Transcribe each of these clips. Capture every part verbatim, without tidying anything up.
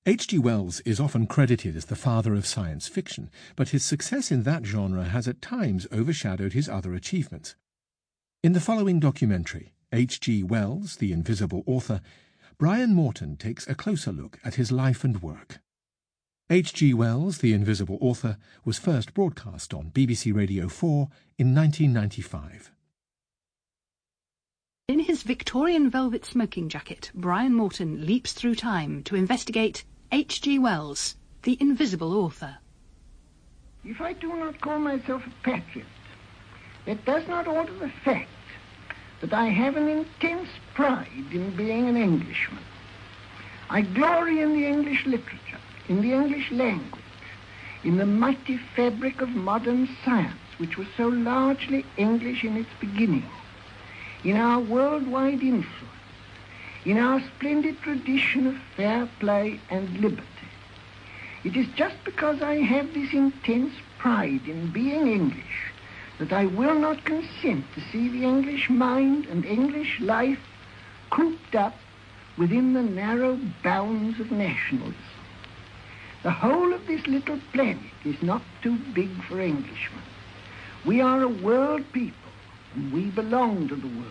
H G Wells is often credited as the father of science fiction, but his success in that genre has at times overshadowed his other achievements. In the following documentary, H G Wells, the Invisible Author, Brian Morton takes a closer look at his life and work. H G Wells, the Invisible Author, was first broadcast on B B C Radio four in nineteen ninety-five. In his Victorian velvet smoking jacket, Brian Morton leaps through time to investigate H G Wells, the Invisible Author. If I do not call myself a patriot, that does not alter the fact that I have an intense pride in being an Englishman. I glory in the English literature, in the English language, in the mighty fabric of modern science, which was so largely English in its beginning, in our worldwide influence, in our splendid tradition of fair play and liberty. It is just because I have this intense pride in being English that I will not consent to see the English mind and English life cooped up within the narrow bounds of nationalism. The whole of this little planet is not too big for Englishmen. We are a world people, and we belong to the world.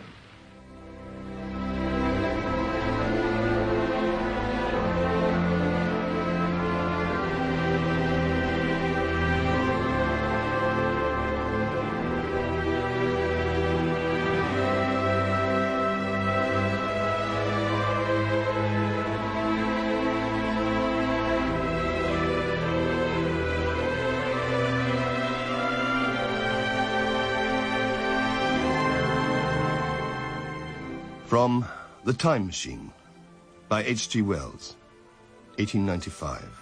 From The Time Machine by H G Wells, eighteen ninety-five.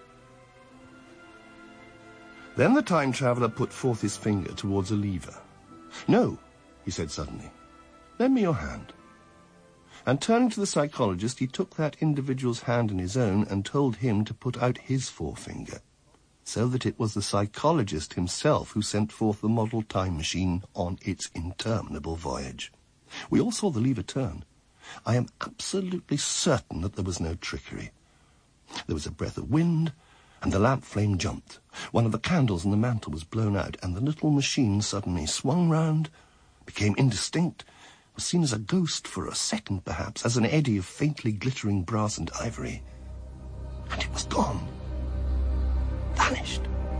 Then the time traveller put forth his finger towards a lever. "No," he said suddenly, "lend me your hand." And turning to the psychologist, he took that individual's hand in his own and told him to put out his forefinger, so that it was the psychologist himself who sent forth the model time machine on its interminable voyage. We all saw the lever turn. I am absolutely certain that there was no trickery. There was a breath of wind, and the lamp flame jumped. One of the candles in the mantel was blown out, and the little machine suddenly swung round, became indistinct, was seen as a ghost for a second perhaps, as an eddy of faintly glittering brass and ivory. And it was gone. Vanished.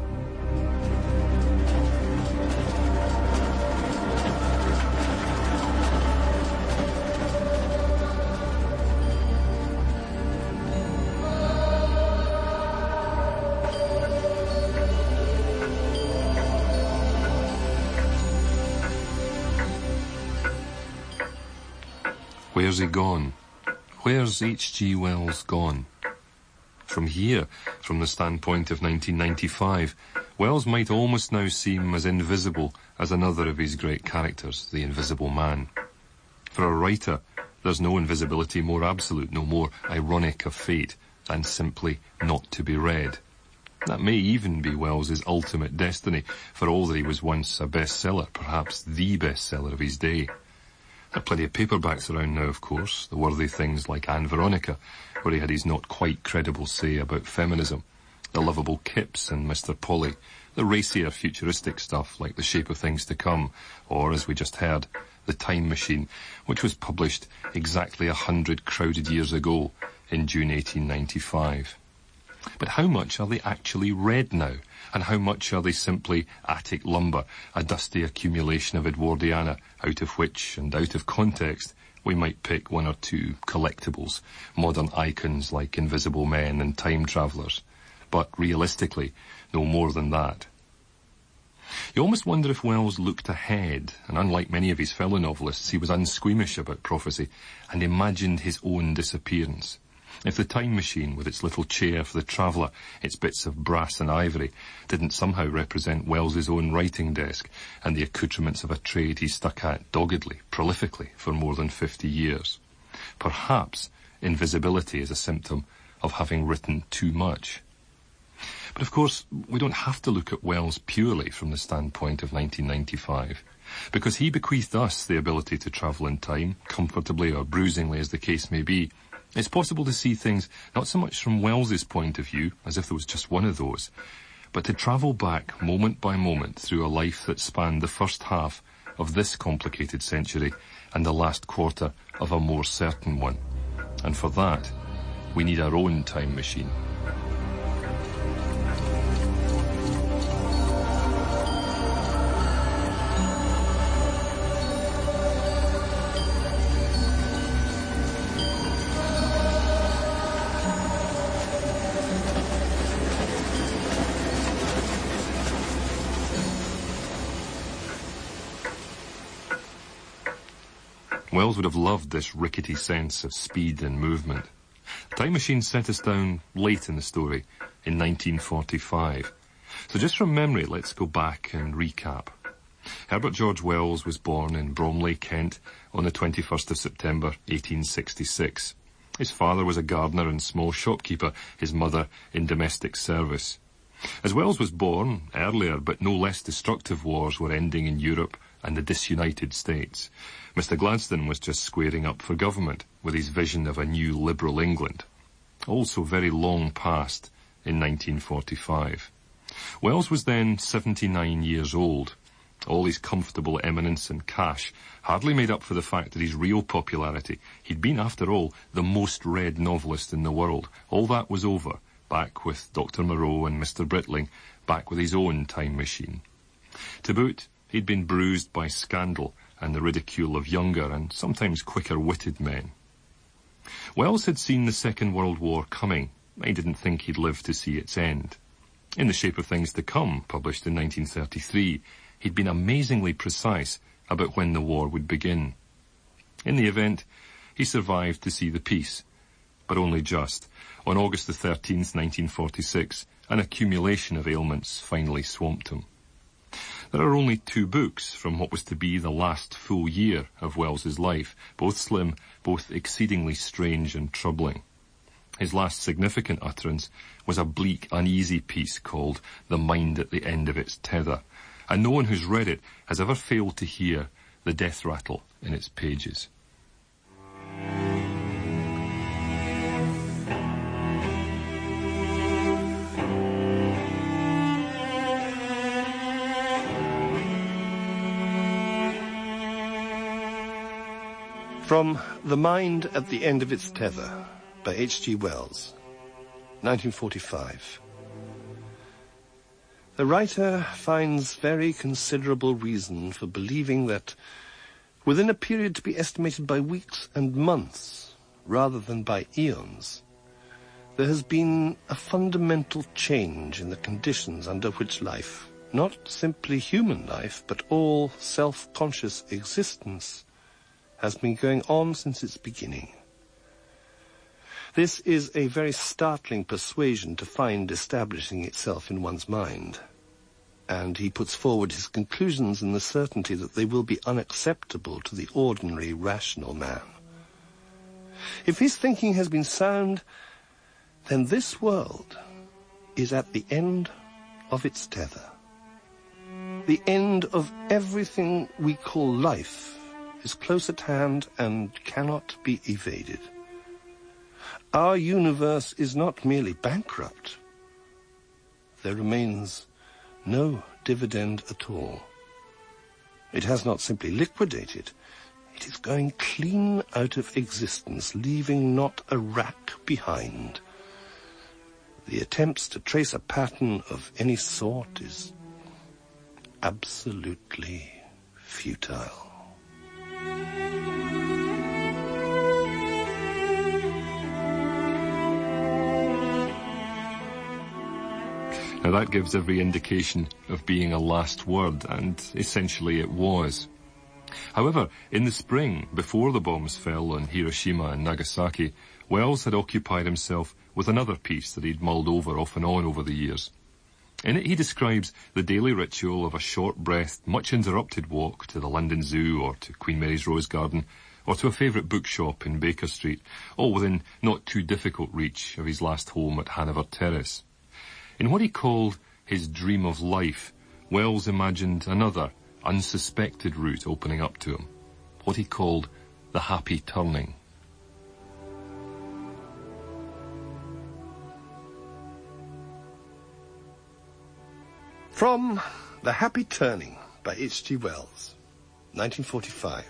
Where's he gone? Where's H G Wells gone? From here, from the standpoint of nineteen ninety-five, Wells might almost now seem as invisible as another of his great characters, the Invisible Man. For a writer, there's no invisibility more absolute, no more ironic of fate than simply not to be read. That may even be Wells's ultimate destiny, for all that he was once a bestseller, perhaps the bestseller of his day. There are plenty of paperbacks around now, of course, the worthy things like Anne Veronica, where he had his not quite credible say about feminism, the lovable Kips and Mister Polly, the racier futuristic stuff like The Shape of Things to Come, or, as we just heard, The Time Machine, which was published exactly a hundred crowded years ago in June eighteen ninety-five. But how much are they actually read now? And how much are they simply attic lumber, a dusty accumulation of Edwardiana, out of which, and out of context, we might pick one or two collectibles, modern icons like Invisible Men and Time Travellers, but realistically, no more than that. You almost wonder if Wells looked ahead, and unlike many of his fellow novelists, he was unsqueamish about prophecy, and imagined his own disappearance. If the time machine, with its little chair for the traveller, its bits of brass and ivory, didn't somehow represent Wells's own writing desk and the accoutrements of a trade he stuck at doggedly, prolifically, for more than fifty years, perhaps invisibility is a symptom of having written too much. But of course, we don't have to look at Wells purely from the standpoint of nineteen ninety-five, because he bequeathed us the ability to travel in time, comfortably or bruisingly as the case may be, It's possible to see things not so much from Wells's point of view, as if there was just one of those, but to travel back moment by moment through a life that spanned the first half of this complicated century and the last quarter of a more certain one. And for that, we need our own time machine. Wells would have loved this rickety sense of speed and movement. The time machine set us down late in the story, in nineteen forty-five. So just from memory, let's go back and recap. Herbert George Wells was born in Bromley, Kent, on the twenty-first of September, eighteen sixty-six. His father was a gardener and small shopkeeper, his mother in domestic service. As Wells was born, earlier but no less destructive wars were ending in Europe and the disunited States. Mister Gladstone was just squaring up for government with his vision of a new liberal England, also very long past in nineteen forty-five. Wells was then seventy-nine years old. All his comfortable eminence and cash hardly made up for the fact that his real popularity, he'd been, after all, the most read novelist in the world. All that was over, back with Doctor Moreau and Mister Britling, back with his own time machine. To boot, he'd been bruised by scandal and the ridicule of younger and sometimes quicker-witted men. Wells had seen the Second World War coming. He didn't think he'd live to see its end. In The Shape of Things to Come, published in nineteen thirty-three, he'd been amazingly precise about when the war would begin. In the event, he survived to see the peace, but only just. On August the thirteenth, nineteen forty-six, an accumulation of ailments finally swamped him. There are only two books from what was to be the last full year of Wells's life, both slim, both exceedingly strange and troubling. His last significant utterance was a bleak, uneasy piece called The Mind at the End of Its Tether, and no one who's read it has ever failed to hear the death rattle in its pages. From The Mind at the End of Its Tether by H G Wells, nineteen forty-five. The writer finds very considerable reason for believing that within a period to be estimated by weeks and months rather than by eons, there has been a fundamental change in the conditions under which life, not simply human life, but all self-conscious existence, has been going on since its beginning. This is a very startling persuasion to find establishing itself in one's mind, and he puts forward his conclusions in the certainty that they will be unacceptable to the ordinary rational man. If his thinking has been sound, then this world is at the end of its tether. The end of everything we call life is close at hand and cannot be evaded. Our universe is not merely bankrupt. There remains no dividend at all. It has not simply liquidated. It is going clean out of existence, leaving not a rack behind. The attempts to trace a pattern of any sort is absolutely futile. Now that gives every indication of being a last word, and essentially it was. However, in the spring, before the bombs fell on Hiroshima and Nagasaki, Wells had occupied himself with another piece that he'd mulled over off and on over the years. In it he describes the daily ritual of a short-breathed, much-interrupted walk to the London Zoo or to Queen Mary's Rose Garden or to a favourite bookshop in Baker Street, all within not too difficult reach of his last home at Hanover Terrace. In what he called his dream of life, Wells imagined another, unsuspected route opening up to him, what he called the happy turning. From The Happy Turning by H G Wells, nineteen forty-five.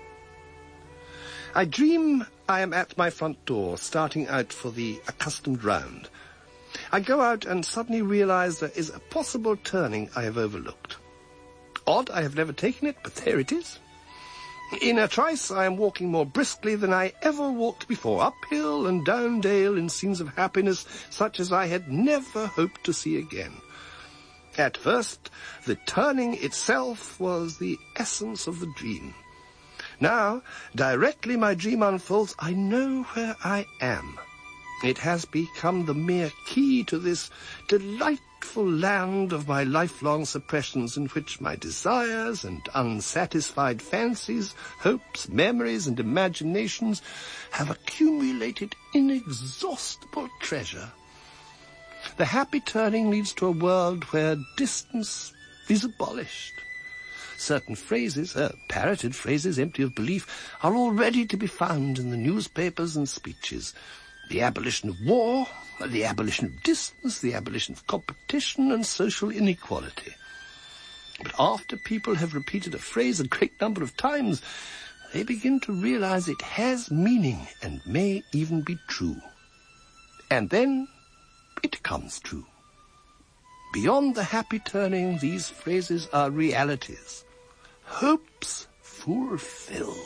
I dream I am at my front door, starting out for the accustomed round. I go out and suddenly realize there is a possible turning I have overlooked. Odd, I have never taken it, but there it is. In a trice, I am walking more briskly than I ever walked before, uphill and down dale in scenes of happiness such as I had never hoped to see again. At first, the turning itself was the essence of the dream. Now, directly my dream unfolds, I know where I am. It has become the mere key to this delightful land of my lifelong suppressions, in which my desires and unsatisfied fancies, hopes, memories, and imaginations have accumulated inexhaustible treasure. The happy turning leads to a world where distance is abolished. Certain phrases, uh, parroted phrases empty of belief, are already to be found in the newspapers and speeches. The abolition of war, the abolition of distance, the abolition of competition and social inequality. But after people have repeated a phrase a great number of times, they begin to realize it has meaning and may even be true. And then it comes true. Beyond the happy turning, these phrases are realities. Hopes fulfilled.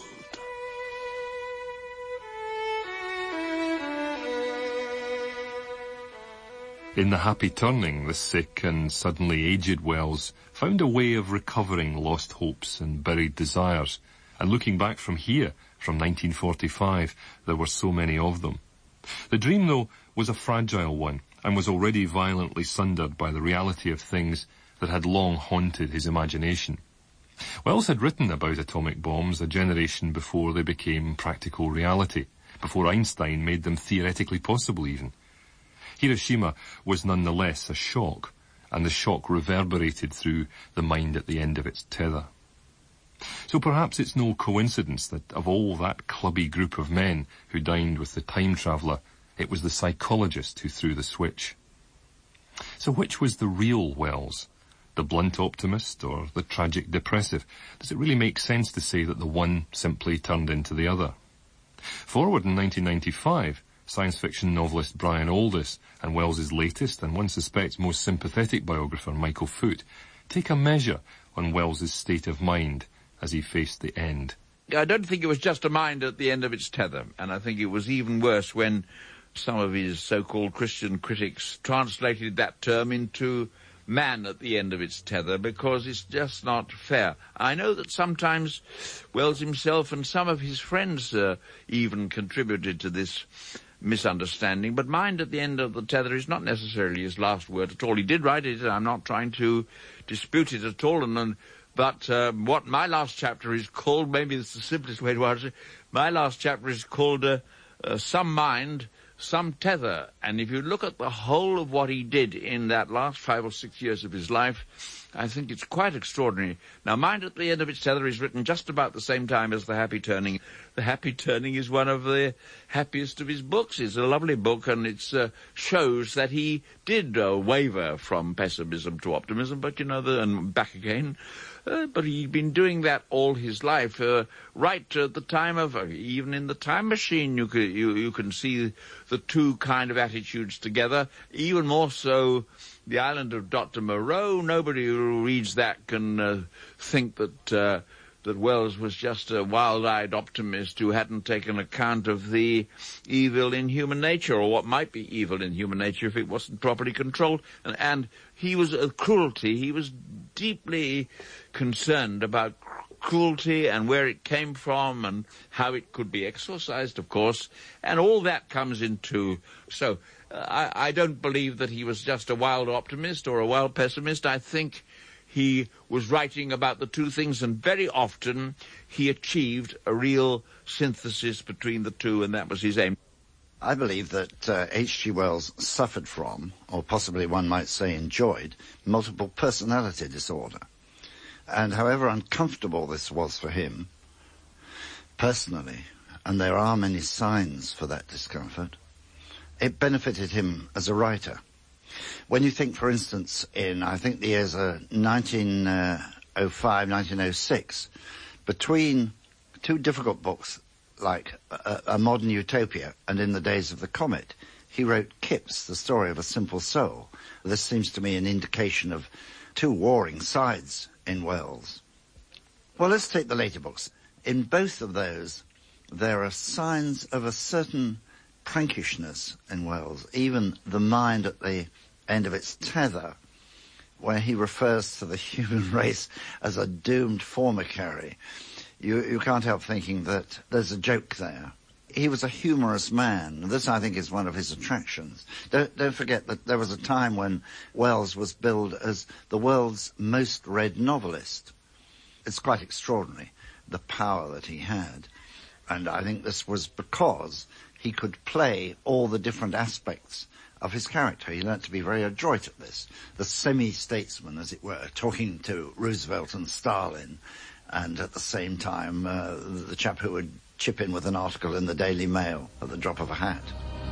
In The Happy Turning, the sick and suddenly aged Wells found a way of recovering lost hopes and buried desires, and looking back from here, from nineteen forty-five, there were so many of them. The dream, though, was a fragile one, and was already violently sundered by the reality of things that had long haunted his imagination. Wells had written about atomic bombs a generation before they became practical reality, before Einstein made them theoretically possible even. Hiroshima was nonetheless a shock, and the shock reverberated through the mind at the end of its tether. So perhaps it's no coincidence that of all that clubby group of men who dined with the time traveller, it was the psychologist who threw the switch. So which was the real Wells? The blunt optimist or the tragic depressive? Does it really make sense to say that the one simply turned into the other? Forward in nineteen ninety-five, science fiction novelist Brian Aldiss and Wells's latest and one suspects most sympathetic biographer Michael Foot take a measure on Wells's state of mind as he faced the end. I don't think it was just a mind at the end of its tether, and I think it was even worse when some of his so-called Christian critics translated that term into man at the end of its tether, because it's just not fair. I know that sometimes Wells himself and some of his friends uh, even contributed to this misunderstanding, but mind at the end of the tether is not necessarily his last word at all. He did write it, and I'm not trying to dispute it at all, and, and but uh, what my last chapter is called, maybe it's the simplest way to answer it, my last chapter is called uh, uh, Some Mind, Some Tether. And if you look at the whole of what he did in that last five or six years of his life, I think it's quite extraordinary. Now, Mind at the End of Its Tether is written just about the same time as The Happy Turning. The Happy Turning is one of the happiest of his books. It's a lovely book, and it uh, shows that he did uh, waver from pessimism to optimism, but, you know, the, and back again. Uh, but he'd been doing that all his life, uh, right at the time of, uh, even in the Time Machine, you can, you, you can see the two kind of attitudes together, even more so The Island of Doctor Moreau. Nobody who reads that can uh, think that uh, that Wells was just a wild-eyed optimist who hadn't taken account of the evil in human nature, or what might be evil in human nature if it wasn't properly controlled. And, and he was a cruelty. He was deeply concerned about cruelty and where it came from and how it could be exorcised, of course, and all that comes into... So uh, I, I don't believe that he was just a wild optimist or a wild pessimist. I think he was writing about the two things, and very often he achieved a real synthesis between the two, and that was his aim. I believe that uh, H G Wells suffered from, or possibly one might say enjoyed, multiple personality disorder. And however uncomfortable this was for him, personally, and there are many signs for that discomfort, it benefited him as a writer. When you think, for instance, in, I think the years uh, nineteen oh five, nineteen oh six, between two difficult books like a, a Modern Utopia and In the Days of the Comet, he wrote Kips, The Story of a Simple Soul. This seems to me an indication of two warring sides in Wells. Well, let's take the later books. In both of those, there are signs of a certain prankishness in Wells, even The Mind at the End of Its Tether, where he refers to the human race as a doomed formicary. You, you can't help thinking that there's a joke there. He was a humorous man. This, I think, is one of his attractions. Don't, don't forget that there was a time when Wells was billed as the world's most read novelist. It's quite extraordinary, the power that he had. And I think this was because he could play all the different aspects of his character. He learnt to be very adroit at this. The semi-statesman, as it were, talking to Roosevelt and Stalin, and at the same time, uh, the chap who would chip in with an article in the Daily Mail at the drop of a hat.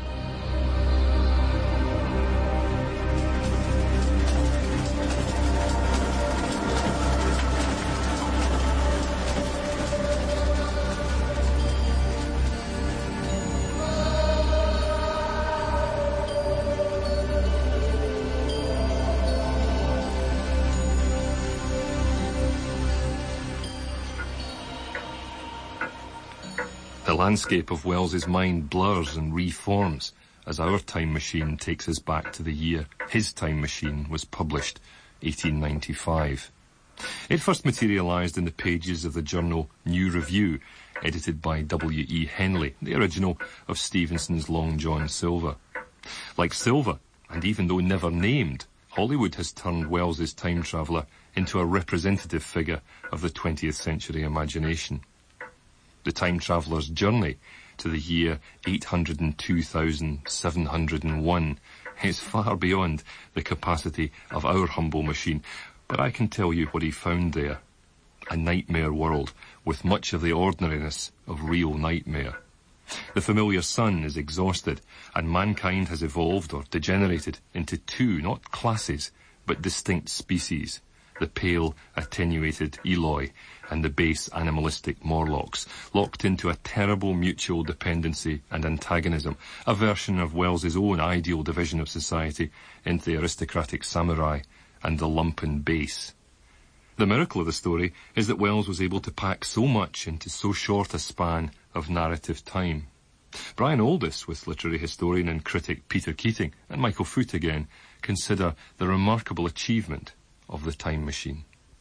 The landscape of Wells's mind blurs and reforms as our time machine takes us back to the year his time machine was published, eighteen ninety-five. It first materialised in the pages of the journal New Review, edited by W E Henley, the original of Stevenson's Long John Silver. Like Silver, and even though never named, Hollywood has turned Wells's time traveller into a representative figure of the twentieth century imagination. The time traveller's journey to the year eight hundred two thousand seven hundred one is far beyond the capacity of our humble machine, but I can tell you what he found there. A nightmare world with much of the ordinariness of real nightmare. The familiar sun is exhausted, and mankind has evolved or degenerated into two, not classes, but distinct species. The pale, attenuated Eloi and the base animalistic Morlocks, locked into a terrible mutual dependency and antagonism, a version of Wells's own ideal division of society into the aristocratic samurai and the lumpen base. The miracle of the story is that Wells was able to pack so much into so short a span of narrative time. Brian Aldiss, with literary historian and critic Peter Keating, and Michael Foot again, consider the remarkable achievement of the time machine.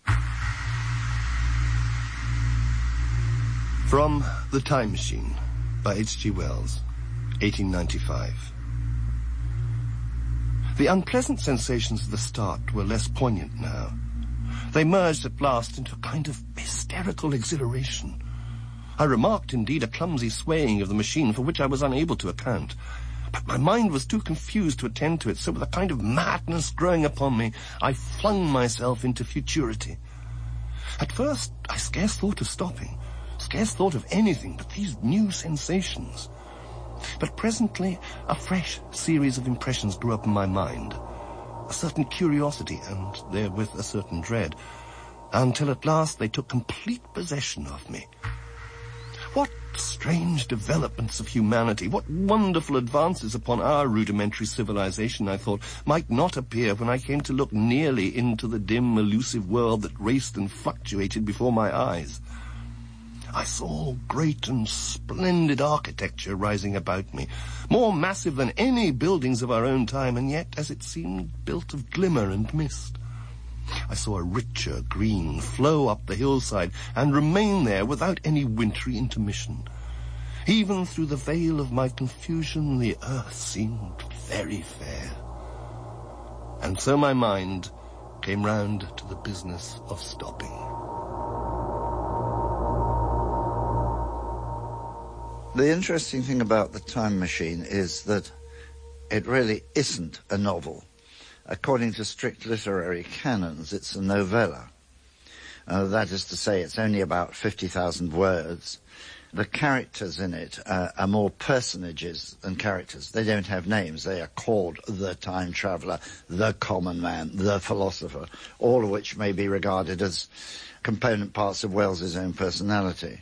From The Time Machine by H G Wells, eighteen ninety-five. The unpleasant sensations of the start were less poignant now. They merged at last into a kind of hysterical exhilaration. I remarked, indeed, a clumsy swaying of the machine for which I was unable to account. But my mind was too confused to attend to it, so with a kind of madness growing upon me, I flung myself into futurity. At first, I scarce thought of stopping, scarce thought of anything but these new sensations. But presently, a fresh series of impressions grew up in my mind, a certain curiosity and therewith a certain dread, until at last they took complete possession of me. What strange developments of humanity, what wonderful advances upon our rudimentary civilization, I thought, might not appear when I came to look nearly into the dim, elusive world that raced and fluctuated before my eyes. I saw great and splendid architecture rising about me, more massive than any buildings of our own time, and yet, as it seemed, built of glimmer and mist. I saw a richer green flow up the hillside and remain there without any wintry intermission. Even through the veil of my confusion, the earth seemed very fair. And so my mind came round to the business of stopping. The interesting thing about The Time Machine is that it really isn't a novel. According to strict literary canons, it's a novella. Uh, that is to say, it's only about fifty thousand words. the characters in it uh, are more personages than characters. They don't have names. They are called the time traveller, the common man, the philosopher, all of which may be regarded as component parts of Wells's own personality.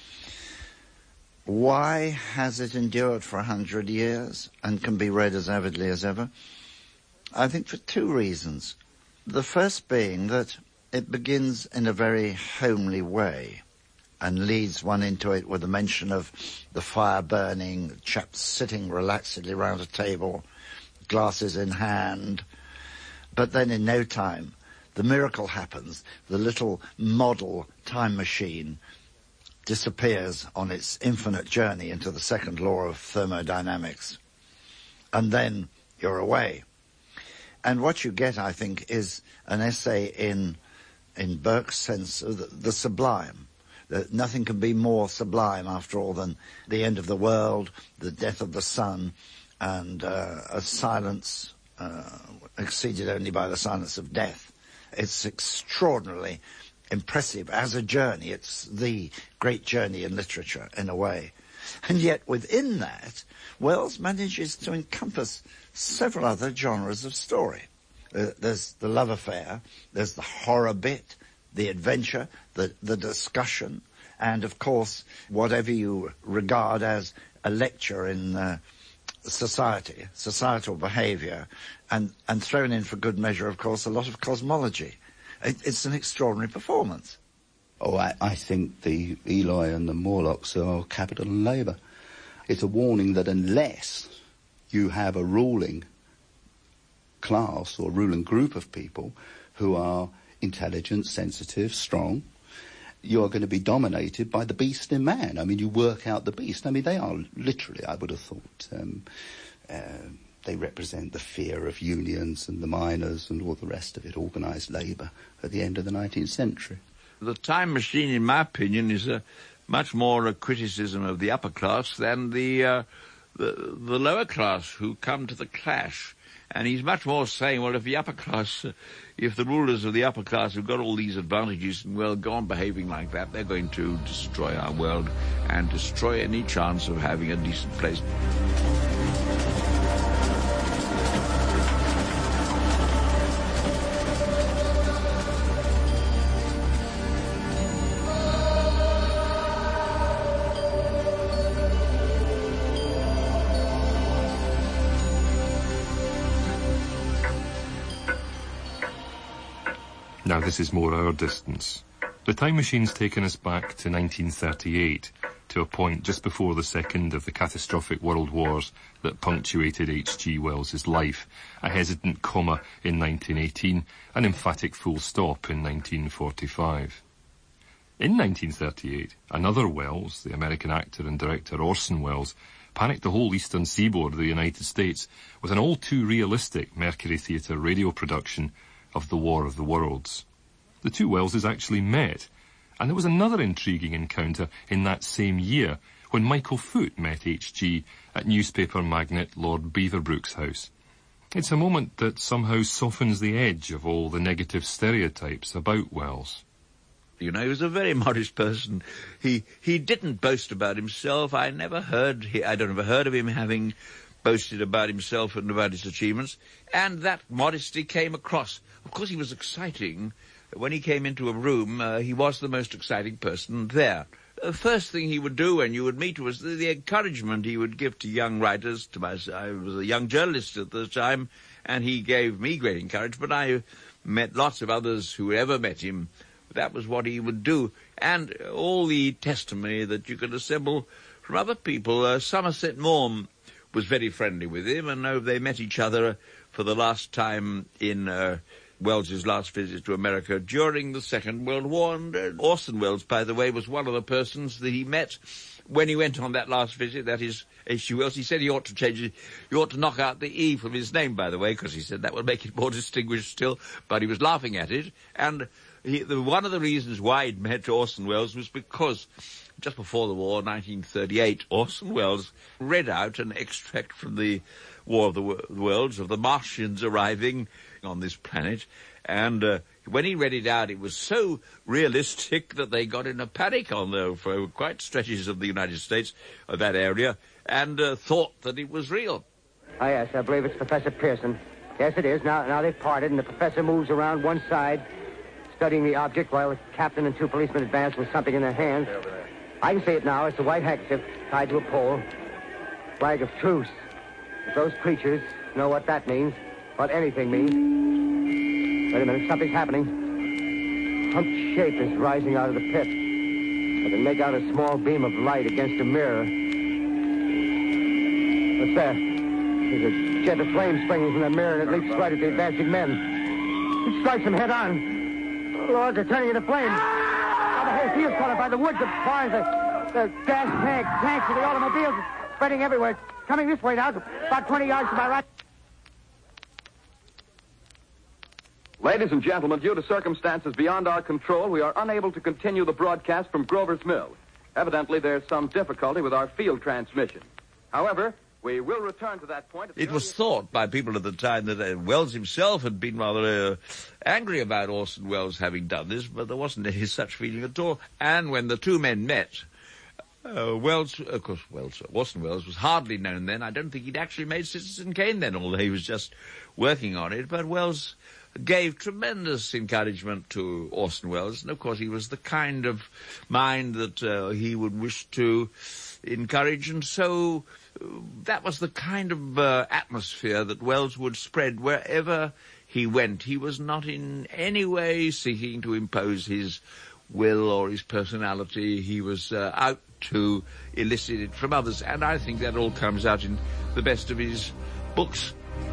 Why has it endured for a hundred years and can be read as avidly as ever? I think for two reasons. The first being that it begins in a very homely way and leads one into it with a mention of the fire burning, chaps sitting relaxedly round a table, glasses in hand. But then in no time, the miracle happens. The little model time machine disappears on its infinite journey into the second law of thermodynamics. And then you're away. And what you get, I think, is an essay in, in Burke's sense of the, the sublime. That nothing can be more sublime, after all, than the end of the world, the death of the sun, and uh, a silence uh, exceeded only by the silence of death. It's extraordinarily impressive as a journey. It's the great journey in literature, in a way. And yet, within that, Wells manages to encompass several other genres of story. Uh, there's the love affair, there's the horror bit, the adventure, the, the discussion, and of course, whatever you regard as a lecture in uh, society, societal behaviour, and, and thrown in for good measure, of course, a lot of cosmology. It, it's an extraordinary performance. Oh, I, I think the Eloy and the Morlocks are capital and labour. It's a warning that unless you have a ruling class or ruling group of people who are intelligent, sensitive, strong, you are going to be dominated by the beast in man. I mean, you work out the beast. I mean, they are literally, I would have thought, um, uh, they represent the fear of unions and the miners and all the rest of it, organised labour at the end of the nineteenth century. The Time Machine, in my opinion, is a much more a criticism of the upper class than the, uh, the, the lower class who come to the clash. And he's much more saying, well, if the upper class, uh, if the rulers of the upper class have got all these advantages and, well, go on behaving like that, they're going to destroy our world and destroy any chance of having a decent place. Now this is more our distance. The Time Machine's taken us back to nineteen thirty-eight, to a point just before the second of the catastrophic world wars that punctuated H G Wells's life, a hesitant comma in nineteen eighteen, an emphatic full stop in nineteen forty-five. In nineteen thirty-eight, another Wells, the American actor and director Orson Welles, panicked the whole eastern seaboard of the United States with an all-too-realistic Mercury Theatre radio production of The War of the Worlds. The two Welleses actually met, and there was another intriguing encounter in that same year when Michael Foot met H G at newspaper magnate Lord Beaverbrook's house. It's a moment that somehow softens the edge of all the negative stereotypes about Wells. You know, he was a very modest person. He he didn't boast about himself. I never heard, he, I don't ever heard of him having boasted about himself and about his achievements, and that modesty came across. Of course, he was exciting. When he came into a room, uh, he was the most exciting person there. The first thing he would do when you would meet was the, the encouragement he would give to young writers. To my, I was a young journalist at the time, and he gave me great encouragement. I met lots of others who ever met him. That was what he would do. And all the testimony that you could assemble from other people. Uh, Somerset Maugham was very friendly with him, and uh, they met each other for the last time in uh, Wells's last visit to America during the Second World War. And uh, Orson Welles, by the way, was one of the persons that he met when he went on that last visit. That is H G Wells. He said he ought to change it. He ought to knock out the E from his name, by the way, because he said that would make it more distinguished still. But he was laughing at it. And he, the, one of the reasons why he'd met Orson Welles was because just before the war, nineteen thirty-eight, Orson Welles read out an extract from the War of the Worlds of the Martians arriving on this planet, and uh, When he read it out, it was so realistic that they got in a panic on the, for quite stretches of the United States, of that area, and uh, thought that it was real. Oh, yes, I believe it's Professor Pearson. Yes, it is. Now, now they've parted, and the professor moves around one side, studying the object, while the captain and two policemen advance with something in their hands. I can see it now. It's a white handkerchief tied to a pole. Flag of truce. If those creatures know what that means, what anything means. Wait a minute, something's happening. Humped shape is rising out of the pit. I can make out a small beam of light against a mirror. What's that? There's a jet of flame springing from the mirror, and it leaps right at the advancing men. It strikes them head on. Lord, they're turning into flames. Now the whole field's caught up by the woods, the barns, the, the gas tanks, tanks of the automobiles, spreading everywhere. It's coming this way now, about twenty yards to my right. Ladies and gentlemen, due to circumstances beyond our control, we are unable to continue the broadcast from Grover's Mill. Evidently, there's some difficulty with our field transmission. However, we will return to that point. It was thought by people at the time that uh, Wells himself had been rather uh, angry about Orson Welles having done this, but there wasn't any such feeling at all. And when the two men met, uh, Wells, of course, Wells, Orson Welles was hardly known then. I don't think he'd actually made Citizen Kane then, although he was just working on it. But Wells gave tremendous encouragement to Orson Welles, and of course he was the kind of mind that uh, he would wish to encourage, and so uh, that was the kind of uh, atmosphere that Welles would spread wherever he went. He was not in any way seeking to impose his will or his personality. He was uh, out to elicit it from others, and I think that all comes out in the best of his books.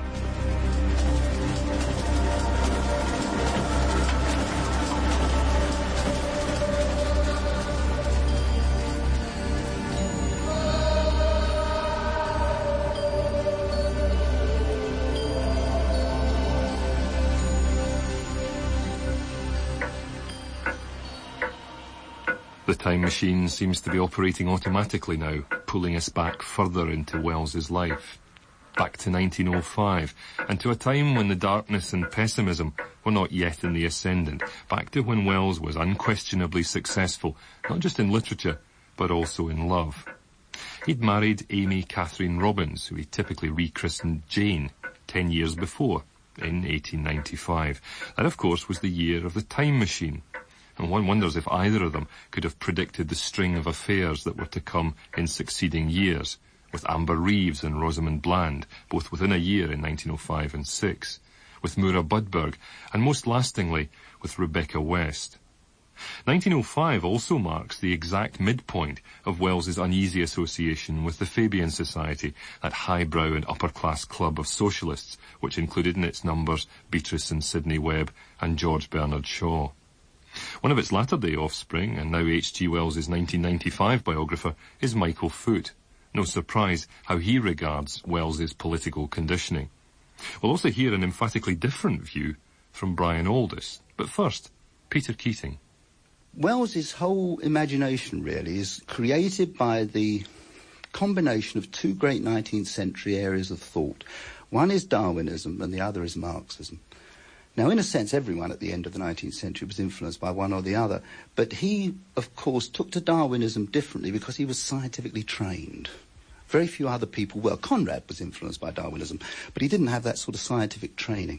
The time machine seems to be operating automatically now, pulling us back further into Wells's life. Back to nineteen oh five, and to a time when the darkness and pessimism were not yet in the ascendant. Back to when Welles was unquestionably successful, not just in literature, but also in love. He'd married Amy Catherine Robbins, who he typically rechristened Jane, ten years before, in eighteen ninety-five. That, of course, was the year of the time machine. And one wonders if either of them could have predicted the string of affairs that were to come in succeeding years, with Amber Reeves and Rosamund Bland, both within a year in nineteen oh five and six, with Moira Budberg, and most lastingly, with Rebecca West. nineteen oh five also marks the exact midpoint of Wells's uneasy association with the Fabian Society, that highbrow and upper-class club of socialists, which included in its numbers Beatrice and Sidney Webb and George Bernard Shaw. One of its latter-day offspring, and now H G Wells's nineteen ninety-five biographer, is Michael Foot. No surprise how he regards Wells's political conditioning. We'll also hear an emphatically different view from Brian Aldiss. But first, Peter Keating. Wells's whole imagination, really, is created by the combination of two great nineteenth century areas of thought. One is Darwinism and the other is Marxism. Now, in a sense, everyone at the end of the nineteenth century was influenced by one or the other. But he, of course, took to Darwinism differently because he was scientifically trained. Very few other people, well, Conrad was influenced by Darwinism, but he didn't have that sort of scientific training.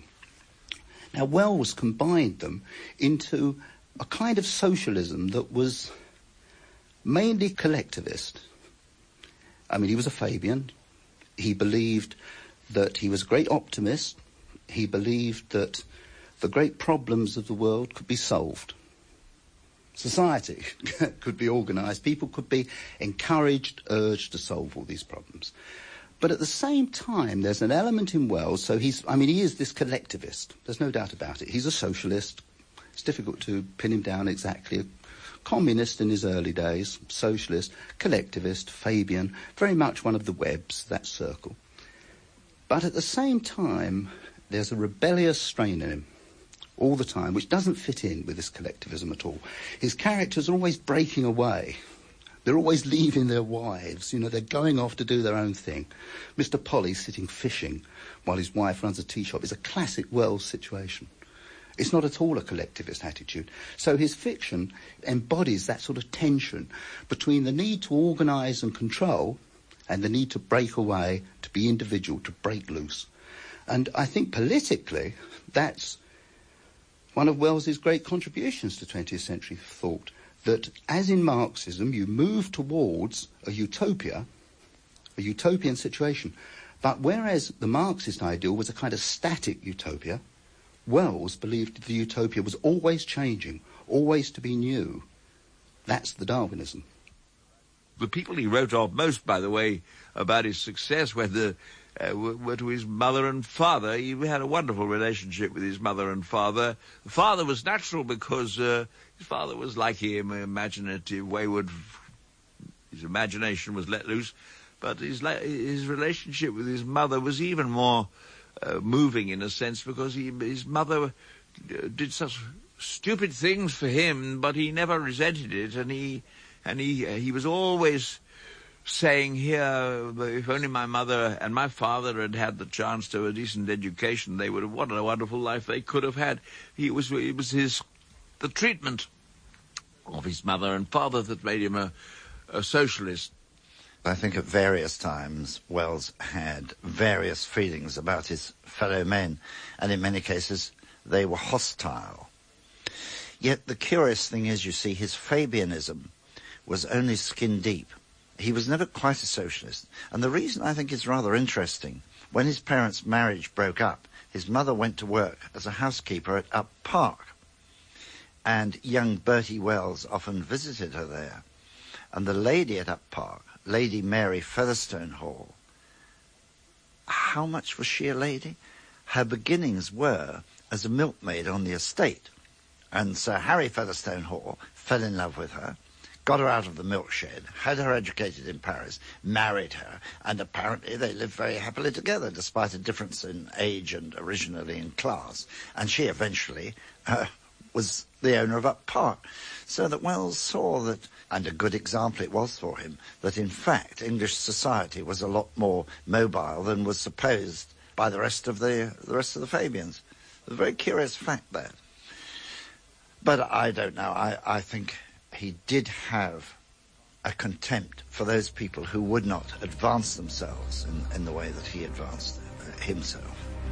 Now, Wells combined them into a kind of socialism that was mainly collectivist. I mean, he was a Fabian. He believed that he was a great optimist. He believed that the great problems of the world could be solved. Society could be organised. People could be encouraged, urged to solve all these problems. But at the same time, there's an element in Wells, so he's, I mean, he is this collectivist. There's no doubt about it. He's a socialist. It's difficult to pin him down exactly. A communist in his early days, socialist, collectivist, Fabian, very much one of the Webbs, that circle. But at the same time, there's a rebellious strain in him all the time, which doesn't fit in with this collectivism at all. His characters are always breaking away. They're always leaving their wives. You know, they're going off to do their own thing. Mister Polly sitting fishing while his wife runs a tea shop is a classic Wells situation. It's not at all a collectivist attitude. So his fiction embodies that sort of tension between the need to organise and control and the need to break away, to be individual, to break loose. And I think politically, that's one of Wells's great contributions to twentieth century thought, that as in Marxism, you move towards a utopia, a utopian situation. But whereas the Marxist ideal was a kind of static utopia, Wells believed the utopia was always changing, always to be new. That's the Darwinism. The people he wrote of most, by the way, about his success were, the, uh, were to his mother and father. He had a wonderful relationship with his mother and father. The father was natural because uh, his father was like him, imaginative, wayward. His imagination was let loose. But his, his relationship with his mother was even more uh, moving in a sense because he, his mother did such stupid things for him, but he never resented it, and he and he he was always saying, here, if only my mother and my father had had the chance to have a decent education, they would have, what a wonderful life they could have had. He was, it was his, the treatment of his mother and father that made him a, a socialist. I think at various times Wells had various feelings about his fellow men, and in many cases they were hostile. Yet the curious thing is, you see, his Fabianism was only skin deep. He was never quite a socialist. And the reason I think is rather interesting, when his parents' marriage broke up, his mother went to work as a housekeeper at Up Park. And young Bertie Wells often visited her there. And the lady at Up Park, Lady Mary Featherstone Hall, how much was she a lady? Her beginnings were as a milkmaid on the estate. And Sir Harry Featherstone Hall fell in love with her, got her out of the milk shed, had her educated in Paris, married her, and apparently they lived very happily together, despite a difference in age and originally in class. And she eventually uh, was the owner of Up Park. So that Wells saw that, and a good example it was for him, that in fact English society was a lot more mobile than was supposed by the rest of the, the rest of the Fabians. It's a very curious fact there. But I don't know, I, I think he did have a contempt for those people who would not advance themselves in, in the way that he advanced himself.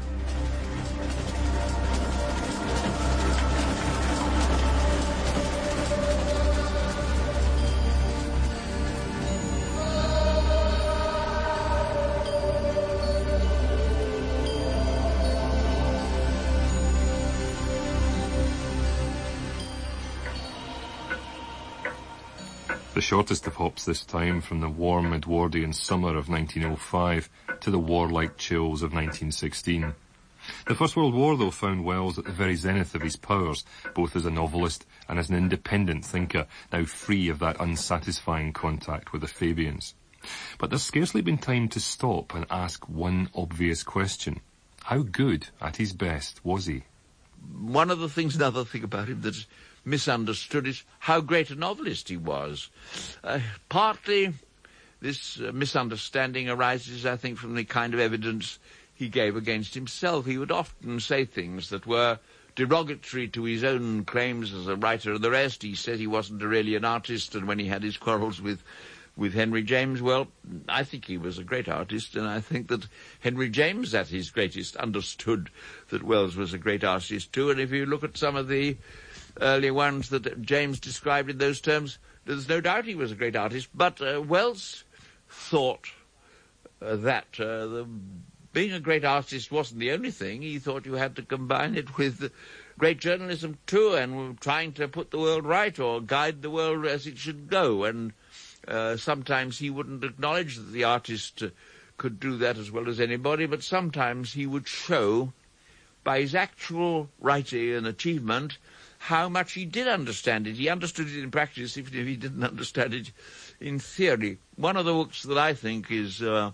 The shortest of hops this time, from the warm Edwardian summer of nineteen oh five to the warlike chills of nineteen sixteen. The First World War, though, found Wells at the very zenith of his powers, both as a novelist and as an independent thinker, now free of that unsatisfying contact with the Fabians. But there's scarcely been time to stop and ask one obvious question. How good, at his best, was he? One of the things, another thing about him that's misunderstood is how great a novelist he was. Uh, partly this uh, misunderstanding arises, I think, from the kind of evidence he gave against himself. He would often say things that were derogatory to his own claims as a writer and the rest. He said he wasn't really an artist, and when he had his quarrels with with Henry James, well, I think he was a great artist, and I think that Henry James, at his greatest, understood that Wells was a great artist too. And if you look at some of the early ones that James described in those terms, there's no doubt he was a great artist. But uh, Wells thought uh, that uh, the, being a great artist wasn't the only thing. He thought you had to combine it with great journalism too, and trying to put the world right or guide the world as it should go. And uh, sometimes he wouldn't acknowledge that the artist uh, could do that as well as anybody, but sometimes he would show by his actual writing and achievement how much he did understand it. He understood it in practice, even if he didn't understand it in theory. One of the books that I think is uh,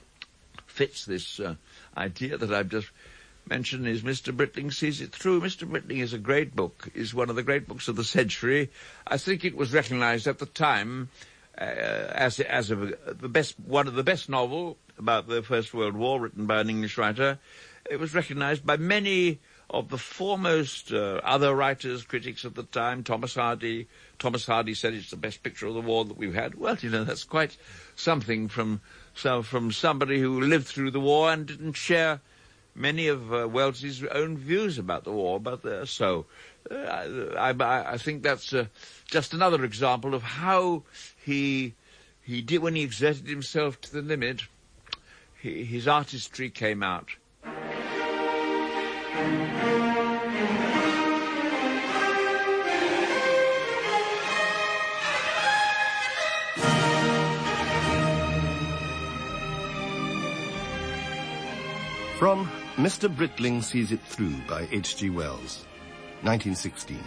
fits this uh, idea that I've just mentioned is Mister Britling Sees It Through. Mister Britling is a great book, is one of the great books of the century. I think it was recognized at the time uh, as as a, the best, one of the best novel about the First World War written by an English writer. It was recognized by many of the foremost uh, other writers, critics of the time. Thomas Hardy. Thomas Hardy said it's the best picture of the war that we've had. Well, you know, that's quite something from so from somebody who lived through the war and didn't share many of uh, Welles's own views about the war. But uh, so uh, I, I, I think that's uh, just another example of how he he did when he exerted himself to the limit. He, his artistry came out. From Mister Britling Sees It Through by H G Wells, nineteen sixteen.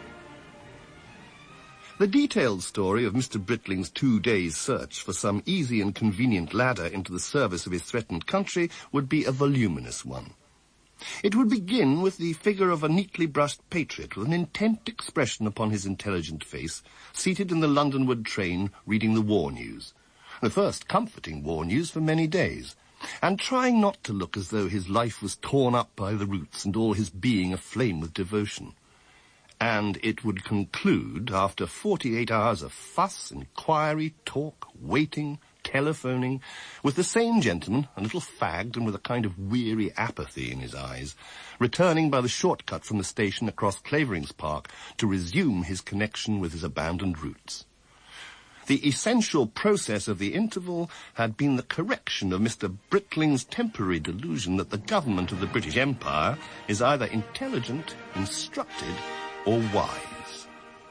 The detailed story of Mister Britling's two days' search for some easy and convenient ladder into the service of his threatened country would be a voluminous one. It would begin with the figure of a neatly brushed patriot with an intent expression upon his intelligent face, seated in the Londonward train reading the war news, the first comforting war news for many days, and trying not to look as though his life was torn up by the roots and all his being aflame with devotion. And it would conclude, after forty-eight hours of fuss, inquiry, talk, waiting, telephoning, with the same gentleman, a little fagged and with a kind of weary apathy in his eyes, returning by the shortcut from the station across Claverings Park to resume his connection with his abandoned roots. The essential process of the interval had been the correction of Mister Britling's temporary delusion that the government of the British Empire is either intelligent, instructed, or wise.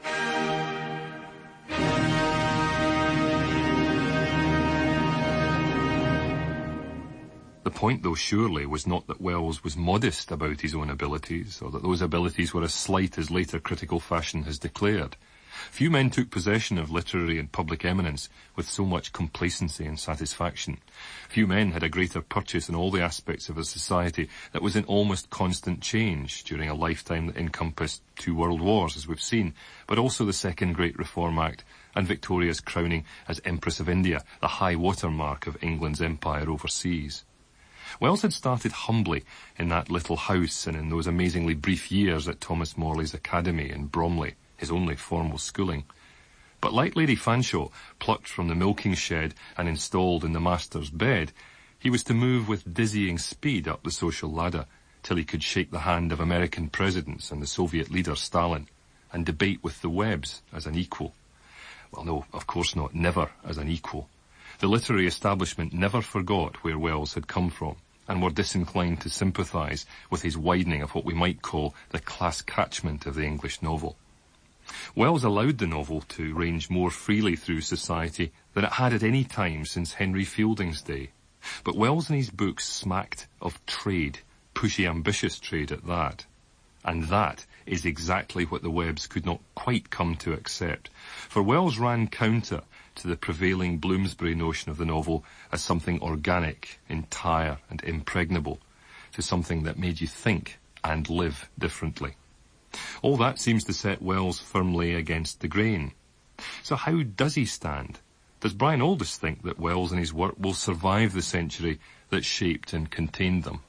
The point, though, surely was not that Wells was modest about his own abilities, or that those abilities were as slight as later critical fashion has declared. Few men took possession of literary and public eminence with so much complacency and satisfaction. Few men had a greater purchase in all the aspects of a society that was in almost constant change during a lifetime that encompassed two world wars, as we've seen, but also the Second Great Reform Act and Victoria's crowning as Empress of India, the high water mark of England's empire overseas. Wells had started humbly in that little house and in those amazingly brief years at Thomas Morley's Academy in Bromley, his only formal schooling. But like Lady Fanshawe, plucked from the milking shed and installed in the master's bed, he was to move with dizzying speed up the social ladder till he could shake the hand of American presidents and the Soviet leader Stalin, and debate with the Webbs as an equal. Well, no, of course not, never as an equal. The literary establishment never forgot where Wells had come from, and were disinclined to sympathise with his widening of what we might call the class catchment of the English novel. Wells allowed the novel to range more freely through society than it had at any time since Henry Fielding's day. But Wells and his books smacked of trade, pushy, ambitious trade at that. And that is exactly what the Webbs could not quite come to accept. For Wells ran counter to the prevailing Bloomsbury notion of the novel as something organic, entire and impregnable, to something that made you think and live differently. All that seems to set Wells firmly against the grain. So how does he stand? Does Brian Aldiss think that Wells and his work will survive the century that shaped and contained them?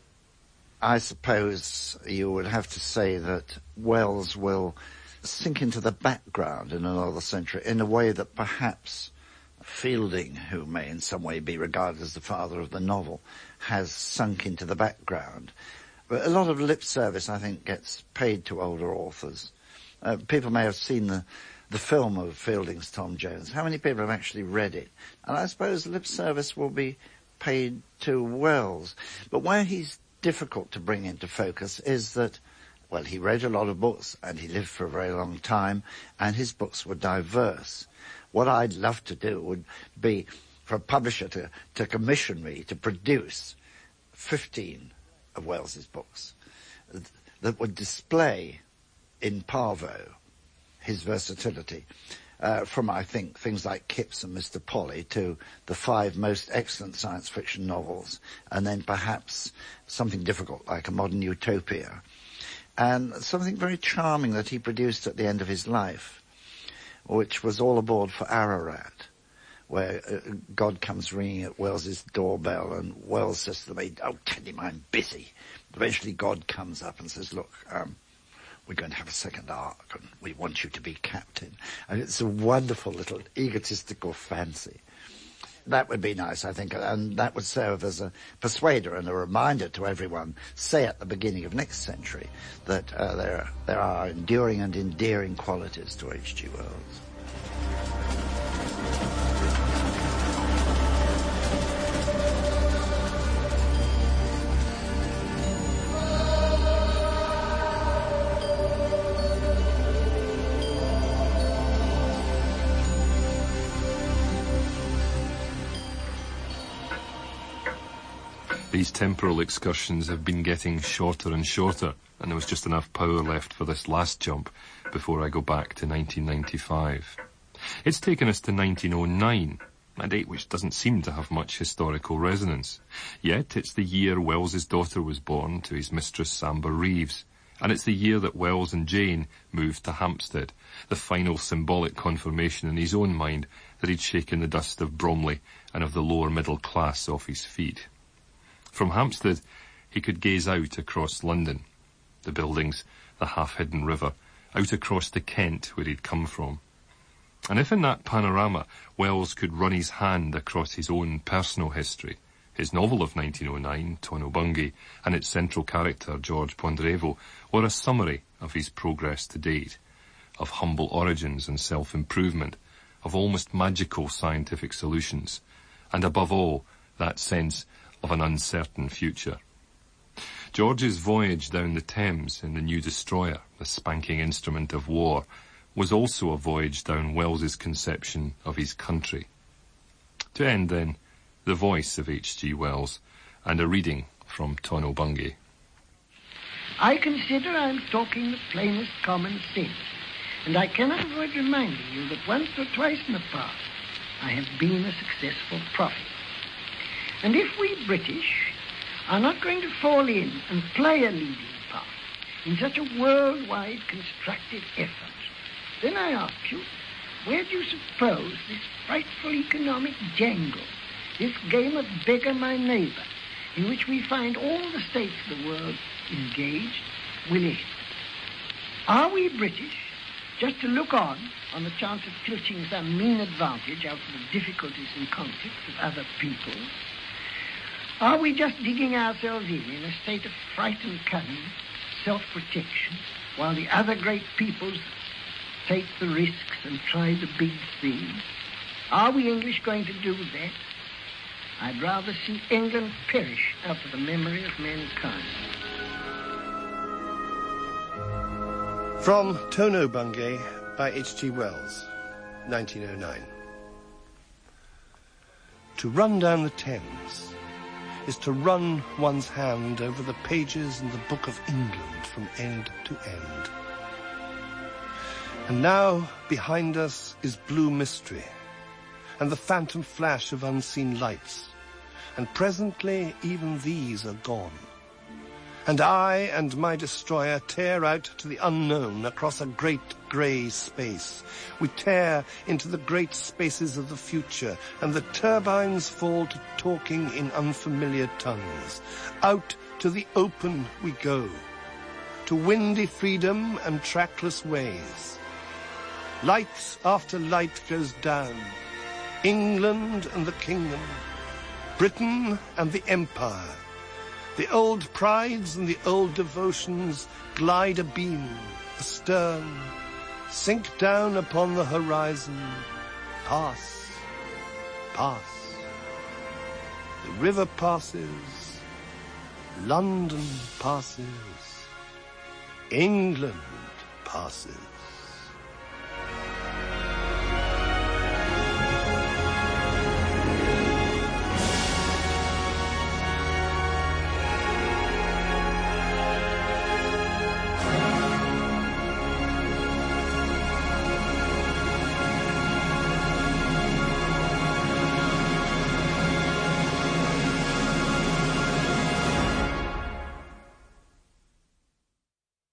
I suppose you would have to say that Wells will sink into the background in another century in a way that perhaps Fielding, who may in some way be regarded as the father of the novel, has sunk into the background. But a lot of lip service, I think, gets paid to older authors. Uh, people may have seen the, the film of Fielding's Tom Jones. How many people have actually read it? And I suppose lip service will be paid to Wells. But where he's difficult to bring into focus is that, well, he read a lot of books and he lived for a very long time and his books were diverse. What I'd love to do would be for a publisher to, to commission me to produce fifteen of Wells's books that would display in parvo his versatility, uh, from, I think, things like Kipps and Mister Polly to the five most excellent science fiction novels, and then perhaps something difficult like A Modern Utopia, and something very charming that he produced at the end of his life, which was All Aboard for Ararat, where uh, God comes ringing at Wells's doorbell, and Wells says to the maid, "Oh, tell him I'm busy." Eventually God comes up and says, "Look, um, we're going to have a second arc, and we want you to be captain." And it's a wonderful little egotistical fancy. That would be nice, I think, and that would serve as a persuader and a reminder to everyone, say at the beginning of next century, that uh, there, there are enduring and endearing qualities to H G Wells. These temporal excursions have been getting shorter and shorter, and there was just enough power left for this last jump before I go back to nineteen ninety-five. It's taken us to nineteen oh nine, a date which doesn't seem to have much historical resonance. Yet it's the year Wells's daughter was born to his mistress Samba Reeves, and it's the year that Wells and Jane moved to Hampstead, the final symbolic confirmation in his own mind that he'd shaken the dust of Bromley and of the lower middle class off his feet. From Hampstead, he could gaze out across London, the buildings, the half-hidden river, out across to Kent, where he'd come from. And if in that panorama Wells could run his hand across his own personal history, his novel of nineteen oh nine, Tono Bungay, and its central character, George Ponderevo, were a summary of his progress to date, of humble origins and self-improvement, of almost magical scientific solutions, and above all, that sense of an uncertain future. George's voyage down the Thames in the new destroyer, the spanking instrument of war, was also a voyage down Wells's conception of his country. To end, then, the voice of H G Wells, and a reading from Tono Bungay. I consider I'm talking the plainest common sense, and I cannot avoid reminding you that once or twice in the past I have been a successful prophet. And if we British are not going to fall in and play a leading part in such a worldwide constructed effort, then I ask you, where do you suppose this frightful economic jangle, this game of beggar my neighbour, in which we find all the states of the world engaged, will end? Are we British just to look on on the chance of filching some mean advantage out of the difficulties and conflicts of other peoples? Are we just digging ourselves in in a state of fright and cunning, self-protection, while the other great peoples take the risks and try the big things? Are we English going to do that? I'd rather see England perish out of the memory of mankind. From Tono Bungay by H G Wells, nineteen oh nine. To run down the Thames is to run one's hand over the pages in the Book of England from end to end. And now, behind us is blue mystery, and the phantom flash of unseen lights, and presently even these are gone. And I and my destroyer tear out to the unknown across a great grey space. We tear into the great spaces of the future, and the turbines fall to talking in unfamiliar tongues. Out to the open we go, to windy freedom and trackless ways. Light after light goes down. England and the kingdom, Britain and the empire. The old prides and the old devotions glide abeam, astern, sink down upon the horizon, pass, pass. The river passes, London passes, England passes.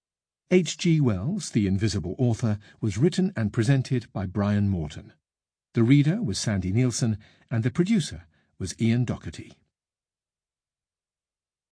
H G Wells, The Invisible Author, was written and presented by Brian Morton. The reader was Sandy Nielsen, and the producer was Ian Doherty.